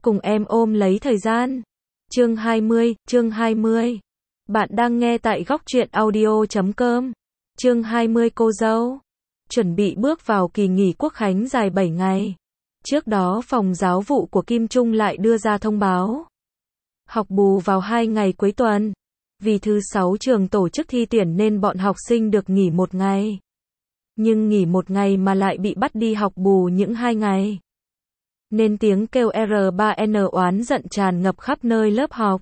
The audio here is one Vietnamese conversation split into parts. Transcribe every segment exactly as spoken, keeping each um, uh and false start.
cùng em ôm lấy thời gian. Chương hai mươi, chương hai mươi. Bạn đang nghe tại góc truyện audio chấm com. Chương hai mươi cô dâu. Chuẩn bị bước vào kỳ nghỉ quốc khánh dài bảy ngày. Trước đó phòng giáo vụ của Kim Trung lại đưa ra thông báo. Học bù vào hai ngày cuối tuần. Vì thứ sáu trường tổ chức thi tuyển nên bọn học sinh được nghỉ một ngày. Nhưng nghỉ một ngày mà lại bị bắt đi học bù những hai ngày. Nên tiếng kêu R ba N oán giận tràn ngập khắp nơi lớp học.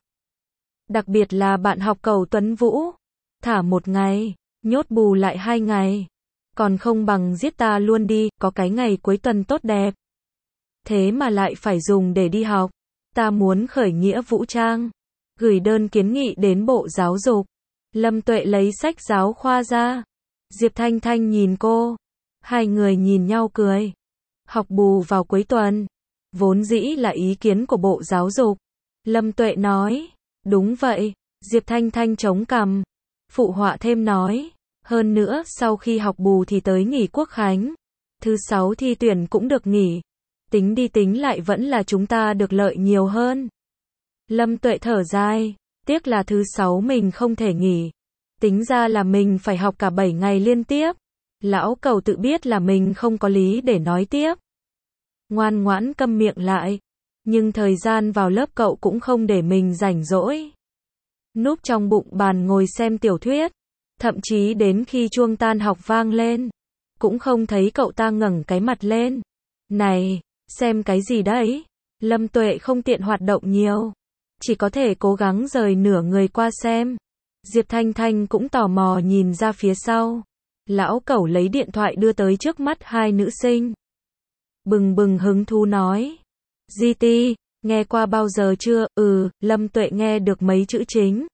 Đặc biệt là bạn học Cầu Tuấn Vũ. Thả một ngày, nhốt bù lại hai ngày. Còn không bằng giết ta luôn đi, có cái ngày cuối tuần tốt đẹp. Thế mà lại phải dùng để đi học. Ta muốn khởi nghĩa vũ trang. Gửi đơn kiến nghị đến Bộ Giáo dục. Lâm Tuệ lấy sách giáo khoa ra. Diệp Thanh Thanh nhìn cô. Hai người nhìn nhau cười. Học bù vào cuối tuần. Vốn dĩ là ý kiến của Bộ Giáo dục. Lâm Tuệ nói. Đúng vậy. Diệp Thanh Thanh chống cằm. Phụ họa thêm nói. Hơn nữa sau khi học bù thì tới nghỉ quốc khánh. Thứ sáu thi tuyển cũng được nghỉ. Tính đi tính lại vẫn là chúng ta được lợi nhiều hơn. Lâm Tuệ thở dài. Tiếc là thứ sáu mình không thể nghỉ. Tính ra là mình phải học cả bảy ngày liên tiếp. Lão Cầu tự biết là mình không có lý để nói tiếp. Ngoan ngoãn câm miệng lại. Nhưng thời gian vào lớp cậu cũng không để mình rảnh rỗi. Núp trong bụng bàn ngồi xem tiểu thuyết. Thậm chí đến khi chuông tan học vang lên. Cũng không thấy cậu ta ngẩng cái mặt lên. Này, xem cái gì đấy? Lâm Tuệ không tiện hoạt động nhiều. Chỉ có thể cố gắng rời nửa người qua xem. Diệp Thanh Thanh cũng tò mò nhìn ra phía sau. Lão Cẩu lấy điện thoại đưa tới trước mắt hai nữ sinh. Bừng bừng hứng thú nói. giê tê, nghe qua bao giờ chưa? Ừ, Lâm Tuệ nghe được mấy chữ chính.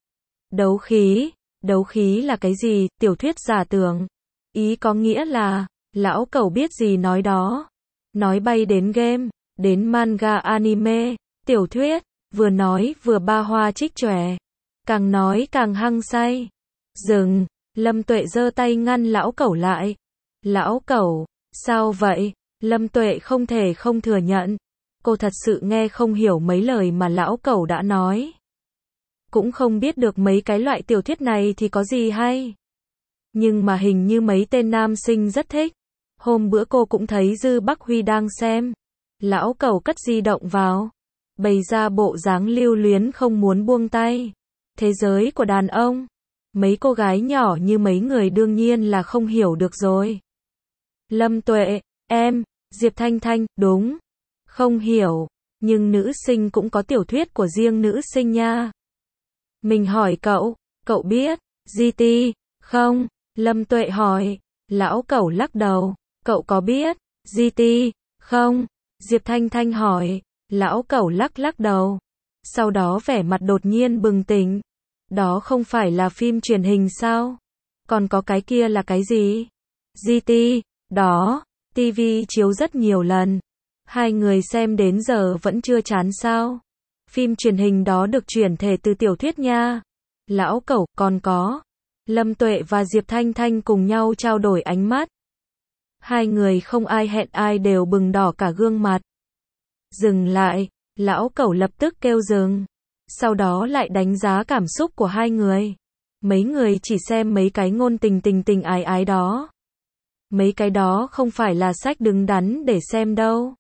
Đấu khí. Đấu khí là cái gì? Tiểu thuyết giả tưởng. Ý có nghĩa là, lão Cẩu biết gì nói đó. Nói bay đến game, đến manga anime, tiểu thuyết, vừa nói vừa ba hoa trích chòe. Càng nói càng hăng say. Dừng, Lâm Tuệ giơ tay ngăn lão Cẩu lại. Lão Cẩu, sao vậy? Lâm Tuệ không thể không thừa nhận. Cô thật sự nghe không hiểu mấy lời mà lão Cẩu đã nói. Cũng không biết được mấy cái loại tiểu thuyết này thì có gì hay. Nhưng mà hình như mấy tên nam sinh rất thích. Hôm bữa cô cũng thấy Dư Bắc Huy đang xem. Lão Cẩu cất di động vào. Bày ra bộ dáng lưu luyến không muốn buông tay. Thế giới của đàn ông. Mấy cô gái nhỏ như mấy người đương nhiên là không hiểu được rồi. Lâm Tuệ, em, Diệp Thanh Thanh, đúng. Không hiểu. Nhưng nữ sinh cũng có tiểu thuyết của riêng nữ sinh nha. Mình hỏi cậu, cậu biết, giê tê, không? Lâm Tuệ hỏi. Lão Cẩu lắc đầu, cậu có biết, giê tê, không? Diệp Thanh Thanh hỏi. Lão Cẩu lắc lắc đầu. Sau đó vẻ mặt đột nhiên bừng tỉnh. Đó không phải là phim truyền hình sao? Còn có cái kia là cái gì? giê tê, đó, ti vi chiếu rất nhiều lần. Hai người xem đến giờ vẫn chưa chán sao? Phim truyền hình đó được chuyển thể từ tiểu thuyết nha. Lão Cẩu, còn có. Lâm Tuệ và Diệp Thanh Thanh cùng nhau trao đổi ánh mắt. Hai người không ai hẹn ai đều bừng đỏ cả gương mặt. Dừng lại, lão Cẩu lập tức kêu dừng. Sau đó lại đánh giá cảm xúc của hai người. Mấy người chỉ xem mấy cái ngôn tình tình tình ái ái đó. Mấy cái đó không phải là sách đứng đắn để xem đâu.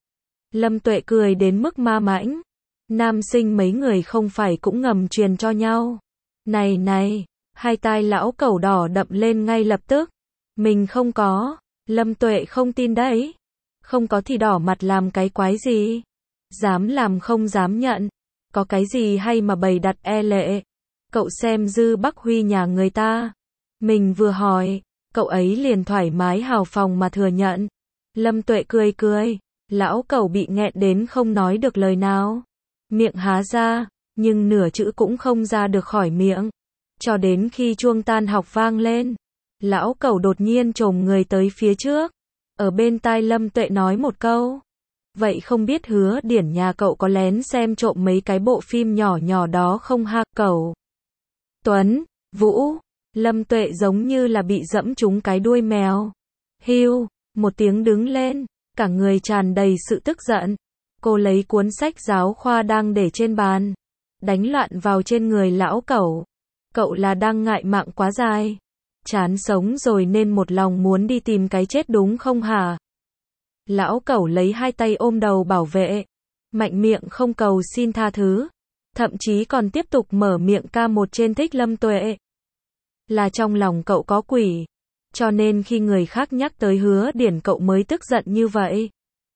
Lâm Tuệ cười đến mức ma mãnh. Nam sinh mấy người không phải cũng ngầm truyền cho nhau. Này này, hai tai lão Cẩu đỏ đậm lên ngay lập tức. Mình không có. Lâm Tuệ không tin đấy. Không có thì đỏ mặt làm cái quái gì? Dám làm không dám nhận. Có cái gì hay mà bày đặt e lệ? Cậu xem Dư Bắc Huy nhà người ta. Mình vừa hỏi, cậu ấy liền thoải mái hào phóng mà thừa nhận. Lâm Tuệ cười cười. Lão Cẩu bị nghẹn đến không nói được lời nào. Miệng há ra, nhưng nửa chữ cũng không ra được khỏi miệng. Cho đến khi chuông tan học vang lên. Lão Cẩu đột nhiên chồm người tới phía trước. Ở bên tai Lâm Tuệ nói một câu. Vậy không biết Hứa Điển nhà cậu có lén xem trộm mấy cái bộ phim nhỏ nhỏ đó không ha? Cẩu Tuấn Vũ. Lâm Tuệ giống như là bị dẫm trúng cái đuôi mèo. Hiu, một tiếng đứng lên. Cả người tràn đầy sự tức giận. Cô lấy cuốn sách giáo khoa đang để trên bàn, đánh loạn vào trên người lão cẩu. Cậu là đang ngại mạng quá dài, chán sống rồi nên một lòng muốn đi tìm cái chết đúng không hả? Lão cẩu lấy hai tay ôm đầu bảo vệ, mạnh miệng không cầu xin tha thứ, thậm chí còn tiếp tục mở miệng ca một trên thích Lâm Tuệ. Là trong lòng cậu có quỷ, cho nên khi người khác nhắc tới Hứa Điển cậu mới tức giận như vậy.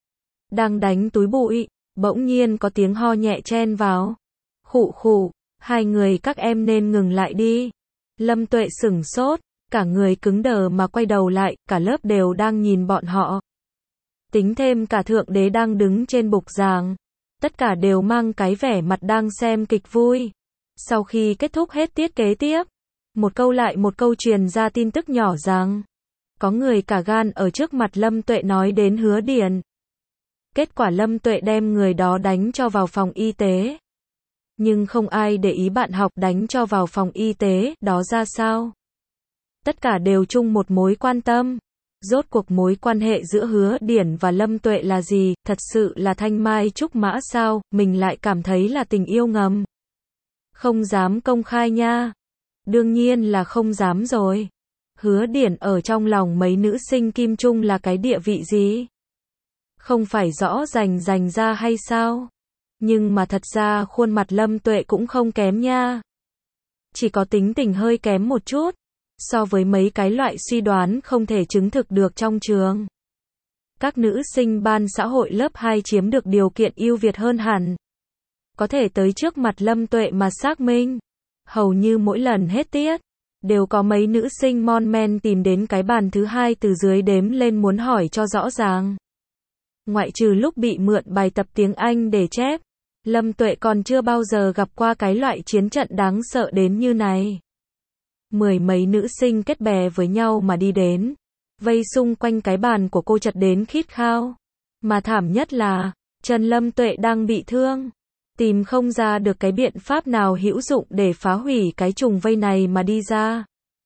Đang đánh túi bụi, bỗng nhiên có tiếng ho nhẹ chen vào. Khụ khụ, hai người các em nên ngừng lại đi. Lâm Tuệ sửng sốt, cả người cứng đờ mà quay đầu lại, cả lớp đều đang nhìn bọn họ. Tính thêm cả thượng đế đang đứng trên bục giảng. Tất cả đều mang cái vẻ mặt đang xem kịch vui. Sau khi kết thúc hết tiết kế tiếp, một câu lại một câu truyền ra tin tức nhỏ rằng có người cả gan ở trước mặt Lâm Tuệ nói đến Hứa Điển. Kết quả Lâm Tuệ đem người đó đánh cho vào phòng y tế. Nhưng không ai để ý bạn học đánh cho vào phòng y tế đó ra sao. Tất cả đều chung một mối quan tâm. Rốt cuộc mối quan hệ giữa Hứa Điển và Lâm Tuệ là gì? Thật sự là thanh mai trúc mã sao? Mình lại cảm thấy là tình yêu ngầm. Không dám công khai nha. Đương nhiên là không dám rồi. Hứa Điển ở trong lòng mấy nữ sinh Kim Trung là cái địa vị gì? Không phải rõ rành rành ra hay sao? Nhưng mà thật ra khuôn mặt Lâm Tuệ cũng không kém nha. Chỉ có tính tình hơi kém một chút, so với mấy cái loại suy đoán không thể chứng thực được trong trường. Các nữ sinh ban xã hội lớp hai chiếm được điều kiện ưu việt hơn hẳn. Có thể tới trước mặt Lâm Tuệ mà xác minh. Hầu như mỗi lần hết tiết, đều có mấy nữ sinh mon men tìm đến cái bàn thứ hai từ dưới đếm lên muốn hỏi cho rõ ràng. Ngoại trừ lúc bị mượn bài tập tiếng Anh để chép, Lâm Tuệ còn chưa bao giờ gặp qua cái loại chiến trận đáng sợ đến như này. Mười mấy nữ sinh kết bè với nhau mà đi đến, vây xung quanh cái bàn của cô chật đến khít khao. Mà thảm nhất là, chân Lâm Tuệ đang bị thương, tìm không ra được cái biện pháp nào hữu dụng để phá hủy cái trùng vây này mà đi ra.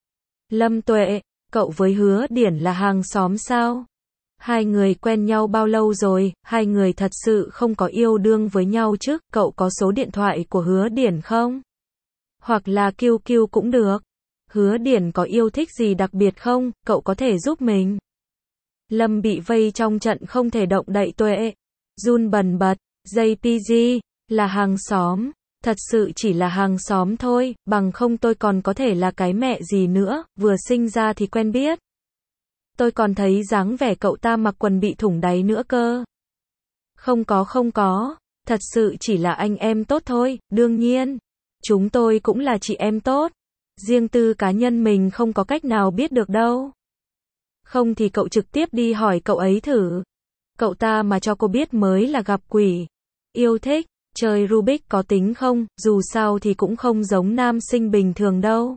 Lâm Tuệ, cậu với Hứa Điển là hàng xóm sao? Hai người quen nhau bao lâu rồi? Hai người thật sự không có yêu đương với nhau chứ? Cậu có số điện thoại của Hứa Điển không? Hoặc là Q Q cũng được. Hứa Điển có yêu thích gì đặc biệt không? Cậu có thể giúp mình. Lâm bị vây trong trận không thể động đậy. Tuệ run bần bật. J P G là hàng xóm, thật sự chỉ là hàng xóm thôi, bằng không tôi còn có thể là cái mẹ gì nữa, vừa sinh ra thì quen biết. Tôi còn thấy dáng vẻ cậu ta mặc quần bị thủng đáy nữa cơ. Không có không có, thật sự chỉ là anh em tốt thôi, đương nhiên. Chúng tôi cũng là chị em tốt. Riêng tư cá nhân mình không có cách nào biết được đâu. Không thì cậu trực tiếp đi hỏi cậu ấy thử. Cậu ta mà cho cô biết mới là gặp quỷ. Yêu thích, chơi Rubik có tính không? Dù sao thì cũng không giống nam sinh bình thường đâu.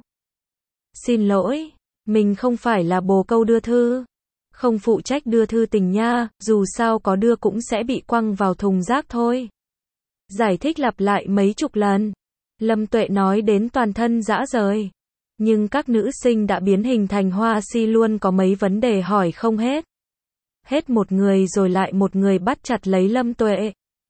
Xin lỗi, mình không phải là bồ câu đưa thư. Không phụ trách đưa thư tình nha, dù sao có đưa cũng sẽ bị quăng vào thùng rác thôi. Giải thích lặp lại mấy chục lần. Lâm Tuệ nói đến toàn thân rã rời. Nhưng các nữ sinh đã biến hình thành hoa si luôn có mấy vấn đề hỏi không hết. Hết một người rồi lại một người bắt chặt lấy Lâm Tuệ.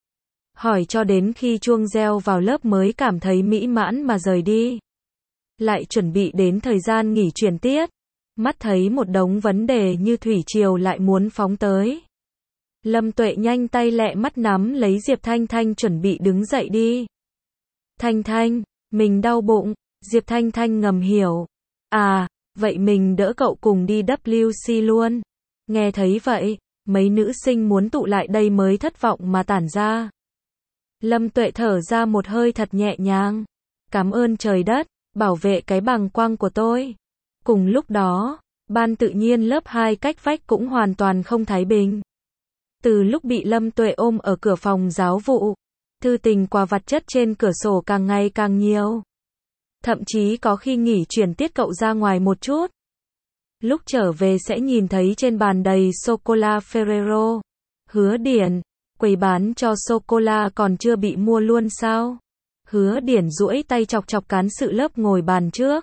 Hỏi cho đến khi chuông reo vào lớp mới cảm thấy mỹ mãn mà rời đi. Lại chuẩn bị đến thời gian nghỉ chuyển tiết. Mắt thấy một đống vấn đề như thủy triều lại muốn phóng tới. Lâm Tuệ nhanh tay lẹ mắt nắm lấy Diệp Thanh Thanh chuẩn bị đứng dậy đi. Thanh Thanh, mình đau bụng. Diệp Thanh Thanh ngầm hiểu. À, vậy mình đỡ cậu cùng đi W C luôn. Nghe thấy vậy, mấy nữ sinh muốn tụ lại đây mới thất vọng mà tản ra. Lâm Tuệ thở ra một hơi thật nhẹ nhàng. Cảm ơn trời đất, bảo vệ cái bàng quang của tôi. Cùng lúc đó, ban tự nhiên lớp hai cách vách cũng hoàn toàn không thái bình. Từ lúc bị Lâm Tuệ ôm ở cửa phòng giáo vụ, thư tình quà vặt chất trên cửa sổ càng ngày càng nhiều. Thậm chí có khi nghỉ chuyển tiết cậu ra ngoài một chút. Lúc trở về sẽ nhìn thấy trên bàn đầy sô-cô-la Ferrero. Hứa Điển, quầy bán cho sô-cô-la còn chưa bị mua luôn sao? Hứa Điển duỗi tay chọc chọc cán sự lớp ngồi bàn trước.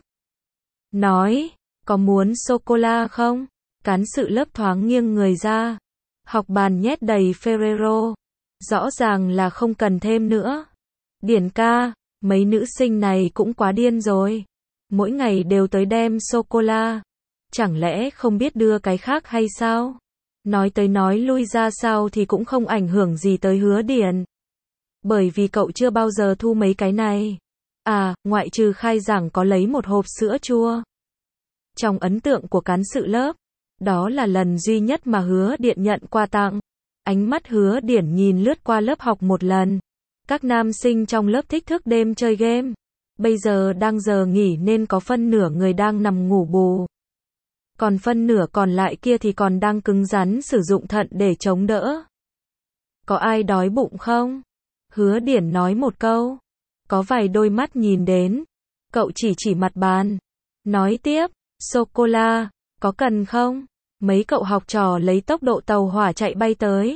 Nói, có muốn sô-cô-la không? Cán sự lớp thoáng nghiêng người ra. Học bàn nhét đầy Ferrero. Rõ ràng là không cần thêm nữa. Điển ca, mấy nữ sinh này cũng quá điên rồi. Mỗi ngày đều tới đem sô-cô-la. Chẳng lẽ không biết đưa cái khác hay sao? Nói tới nói lui ra sao thì cũng không ảnh hưởng gì tới Hứa Điển. Bởi vì cậu chưa bao giờ thu mấy cái này. À, ngoại trừ khai giảng có lấy một hộp sữa chua. Trong ấn tượng của cán sự lớp, đó là lần duy nhất mà Hứa Điển nhận quà tặng. Ánh mắt Hứa Điển nhìn lướt qua lớp học một lần. Các nam sinh trong lớp thích thức đêm chơi game. Bây giờ đang giờ nghỉ nên có phân nửa người đang nằm ngủ bù. Còn phân nửa còn lại kia thì còn đang cứng rắn sử dụng thận để chống đỡ. Có ai đói bụng không? Hứa Điển nói một câu. Có vài đôi mắt nhìn đến. Cậu chỉ chỉ mặt bàn. Nói tiếp, sô-cô-la, có cần không? Mấy cậu học trò lấy tốc độ tàu hỏa chạy bay tới.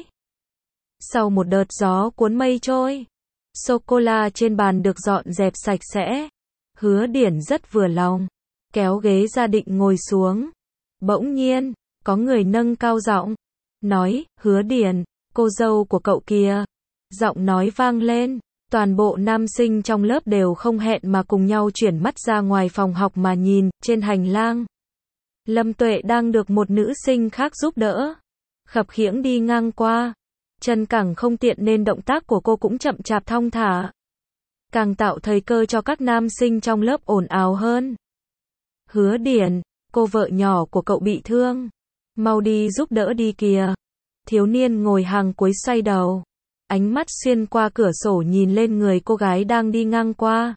Sau một đợt gió cuốn mây trôi, sô-cô-la trên bàn được dọn dẹp sạch sẽ. Hứa Điển rất vừa lòng, kéo ghế ra định ngồi xuống. Bỗng nhiên, có người nâng cao giọng, nói, Hứa Điển, cô dâu của cậu kìa. Giọng nói vang lên, toàn bộ nam sinh trong lớp đều không hẹn mà cùng nhau chuyển mắt ra ngoài phòng học mà nhìn, trên hành lang. Lâm Tuệ đang được một nữ sinh khác giúp đỡ. Khập khiễng đi ngang qua. Chân cẳng không tiện nên động tác của cô cũng chậm chạp thong thả. Càng tạo thời cơ cho các nam sinh trong lớp ồn ào hơn. Hứa Điển, cô vợ nhỏ của cậu bị thương. Mau đi giúp đỡ đi kìa. Thiếu niên ngồi hàng cuối xoay đầu. Ánh mắt xuyên qua cửa sổ nhìn lên người cô gái đang đi ngang qua.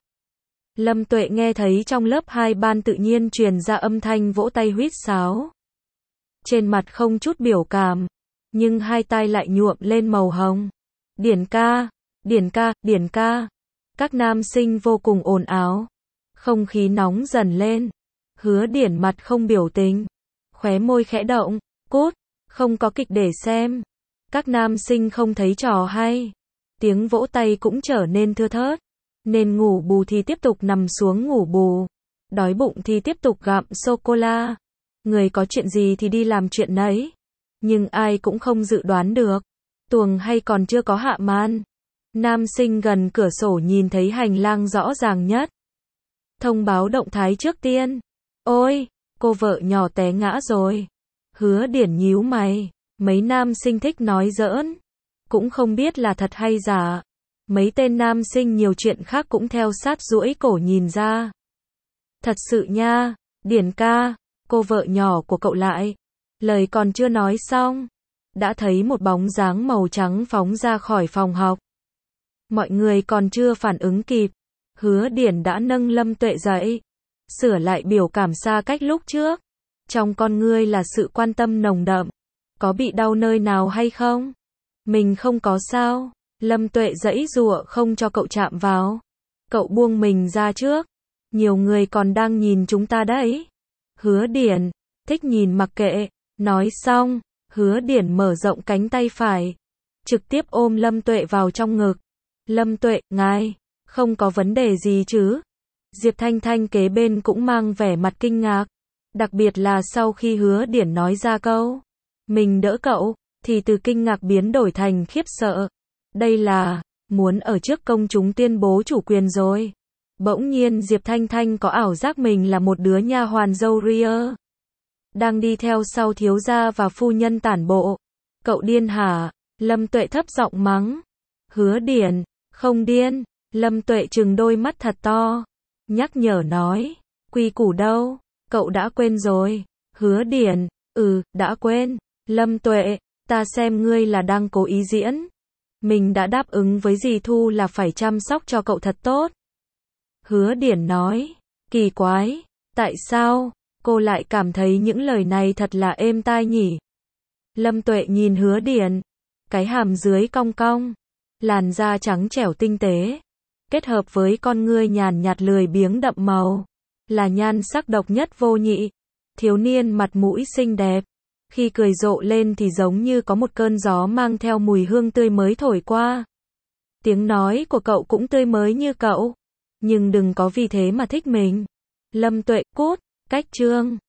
Lâm Tuệ nghe thấy trong lớp hai ban tự nhiên truyền ra âm thanh vỗ tay huýt sáo. Trên mặt không chút biểu cảm, nhưng hai tay lại nhuộm lên màu hồng. Điển ca, Điển ca, Điển ca. Các nam sinh vô cùng ồn ào. Không khí nóng dần lên. Hứa Điển mặt không biểu tình. Khóe môi khẽ động, cút, không có kịch để xem. Các nam sinh không thấy trò hay. Tiếng vỗ tay cũng trở nên thưa thớt. Nên ngủ bù thì tiếp tục nằm xuống ngủ bù. Đói bụng thì tiếp tục gặm sô-cô-la. Người có chuyện gì thì đi làm chuyện nấy. Nhưng ai cũng không dự đoán được. Tuồng hay còn chưa có hạ màn. Nam sinh gần cửa sổ nhìn thấy hành lang rõ ràng nhất. Thông báo động thái trước tiên. Ôi, cô vợ nhỏ té ngã rồi. Hứa Điển nhíu mày. Mấy nam sinh thích nói giỡn. Cũng không biết là thật hay giả. Mấy tên nam sinh nhiều chuyện khác cũng theo sát duỗi cổ nhìn ra. Thật sự nha, Điển ca, cô vợ nhỏ của cậu lại. Lời còn chưa nói xong, đã thấy một bóng dáng màu trắng phóng ra khỏi phòng học. Mọi người còn chưa phản ứng kịp, Hứa Điển đã nâng Lâm Tuệ dậy, sửa lại biểu cảm xa cách lúc trước. Trong con ngươi là sự quan tâm nồng đậm. Có bị đau nơi nào hay không? Mình không có sao. Lâm Tuệ giãy giụa không cho cậu chạm vào. Cậu buông mình ra trước. Nhiều người còn đang nhìn chúng ta đấy. Hứa Điển, thích nhìn mặc kệ. Nói xong, Hứa Điển mở rộng cánh tay phải. Trực tiếp ôm Lâm Tuệ vào trong ngực. Lâm Tuệ, ngài, không có vấn đề gì chứ? Diệp Thanh Thanh kế bên cũng mang vẻ mặt kinh ngạc. Đặc biệt là sau khi Hứa Điển nói ra câu mình đỡ cậu, thì từ kinh ngạc biến đổi thành khiếp sợ. Đây là muốn ở trước công chúng tuyên bố chủ quyền rồi. Bỗng nhiên Diệp Thanh Thanh có ảo giác mình là một đứa nha hoàn dâu ria. Đang đi theo sau thiếu gia và phu nhân tản bộ. Cậu điên hả? Lâm Tuệ thấp giọng mắng. Hứa Điển, không điên. Lâm Tuệ trừng đôi mắt thật to. Nhắc nhở nói. Quy củ đâu? Cậu đã quên rồi. Hứa Điển, ừ, đã quên. Lâm Tuệ, ta xem ngươi là đang cố ý diễn. Mình đã đáp ứng với dì Thu là phải chăm sóc cho cậu thật tốt. Hứa Điển nói. Kỳ quái. Tại sao? Cô lại cảm thấy những lời này thật là êm tai nhỉ? Lâm Tuệ nhìn Hứa Điển. Cái hàm dưới cong cong. Làn da trắng trẻo tinh tế. Kết hợp với con ngươi nhàn nhạt lười biếng đậm màu. Là nhan sắc độc nhất vô nhị. Thiếu niên mặt mũi xinh đẹp. Khi cười rộ lên thì giống như có một cơn gió mang theo mùi hương tươi mới thổi qua. Tiếng nói của cậu cũng tươi mới như cậu. Nhưng đừng có vì thế mà thích mình. Lâm Tuệ, cút, cách chương.